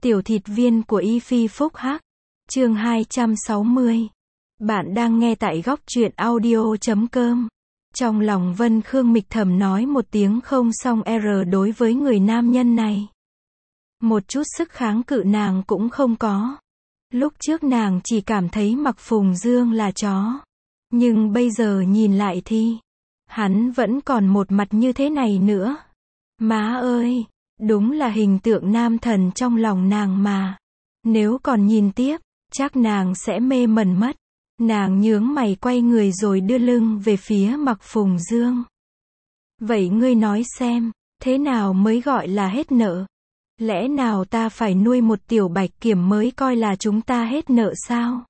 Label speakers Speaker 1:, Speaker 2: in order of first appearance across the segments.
Speaker 1: Tiểu thịt viên của Y Phi Phúc Hắc. Chương 260. Bạn đang nghe tại góc truyện audio.com. Trong lòng Vân Khương Mịch thầm nói một tiếng không xong đối với người nam nhân này. Một chút sức kháng cự nàng cũng không có. Lúc trước nàng chỉ cảm thấy Mạc Phùng Dương là chó. Nhưng bây giờ nhìn lại thì, hắn vẫn còn một mặt như thế này nữa. Má ơi! Đúng là hình tượng nam thần trong lòng nàng mà. Nếu còn nhìn tiếp, chắc nàng sẽ mê mẩn mất. Nàng nhướng mày quay người rồi đưa lưng về phía Mạc Phùng Dương. Vậy ngươi nói xem, thế nào mới gọi là hết nợ? Lẽ nào ta phải nuôi một tiểu bạch kiểm mới coi là chúng ta hết nợ sao?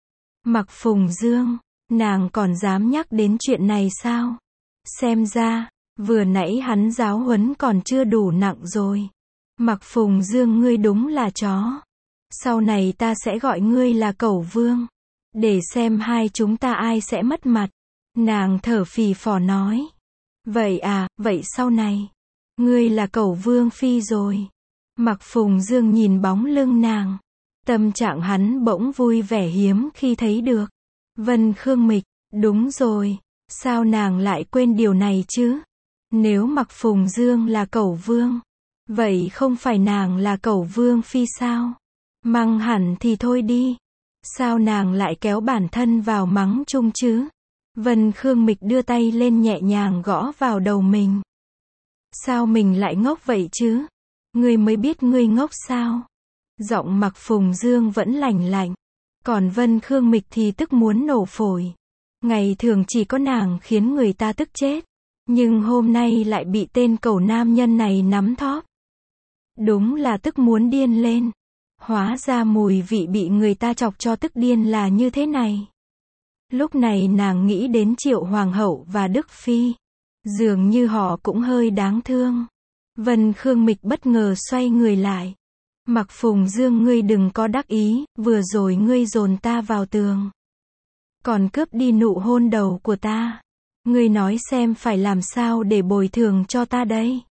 Speaker 1: Mạc Phùng Dương, nàng còn dám nhắc đến chuyện này sao? Xem ra, vừa nãy hắn giáo huấn còn chưa đủ nặng rồi. Mạc Phùng Dương, ngươi đúng là chó. Sau này ta sẽ gọi ngươi là Cẩu Vương. Để xem hai chúng ta ai sẽ mất mặt. Nàng thở phì phò nói. Vậy à, vậy sau này, ngươi là Cẩu Vương Phi rồi. Mạc Phùng Dương nhìn bóng lưng nàng. Tâm trạng hắn bỗng vui vẻ hiếm khi thấy được. Vân Khương Mịch, đúng rồi, sao nàng lại quên điều này chứ? Nếu Mạc Phùng Dương là Cẩu Vương, vậy không phải nàng là Cẩu Vương Phi sao? Mắng hẳn thì thôi đi. Sao nàng lại kéo bản thân vào mắng chung chứ? Vân Khương Mịch đưa tay lên nhẹ nhàng gõ vào đầu mình. Sao mình lại ngốc vậy chứ? Ngươi mới biết ngươi ngốc sao? Giọng Mạc Phùng Dương vẫn lạnh lạnh. Còn Vân Khương Mịch thì tức muốn nổ phổi. Ngày thường chỉ có nàng khiến người ta tức chết. Nhưng hôm nay lại bị tên cẩu nam nhân này nắm thóp. Đúng là tức muốn điên lên. Hóa ra mùi vị bị người ta chọc cho tức điên là như thế này. Lúc này nàng nghĩ đến Triệu Hoàng hậu và Đức Phi. Dường như họ cũng hơi đáng thương. Vân Khương Mịch bất ngờ xoay người lại. Mạc Phùng Dương, ngươi đừng có đắc ý, vừa rồi ngươi dồn ta vào tường. Còn cướp đi nụ hôn đầu của ta. Ngươi nói xem phải làm sao để bồi thường cho ta đây.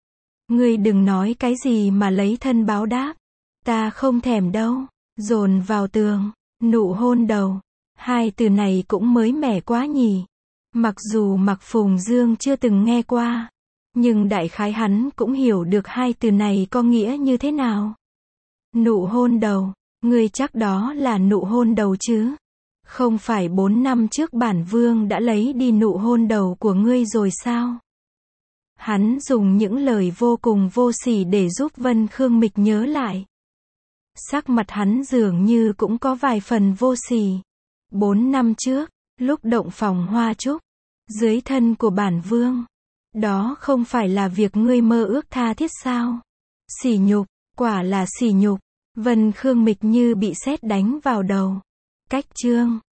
Speaker 1: Ngươi đừng nói cái gì mà lấy thân báo đáp. Ta không thèm đâu. Dồn vào tường, nụ hôn đầu. Hai từ này cũng mới mẻ quá nhỉ. Mặc dù Mạc Phùng Dương chưa từng nghe qua, nhưng đại khái hắn cũng hiểu được hai từ này có nghĩa như thế nào. Nụ hôn đầu, ngươi chắc đó là nụ hôn đầu chứ? Không phải 4 năm trước bản vương đã lấy đi nụ hôn đầu của ngươi rồi sao? Hắn dùng những lời vô cùng vô sỉ để giúp Vân Khương Mịch nhớ lại. Sắc mặt hắn dường như cũng có vài phần vô sỉ. 4 năm trước, lúc động phòng Hoa Trúc, dưới thân của bản vương, đó không phải là việc ngươi mơ ước tha thiết sao? Sỉ nhục, quả là sỉ nhục. Vân Khương Mịch như bị sét đánh vào đầu. Cách chương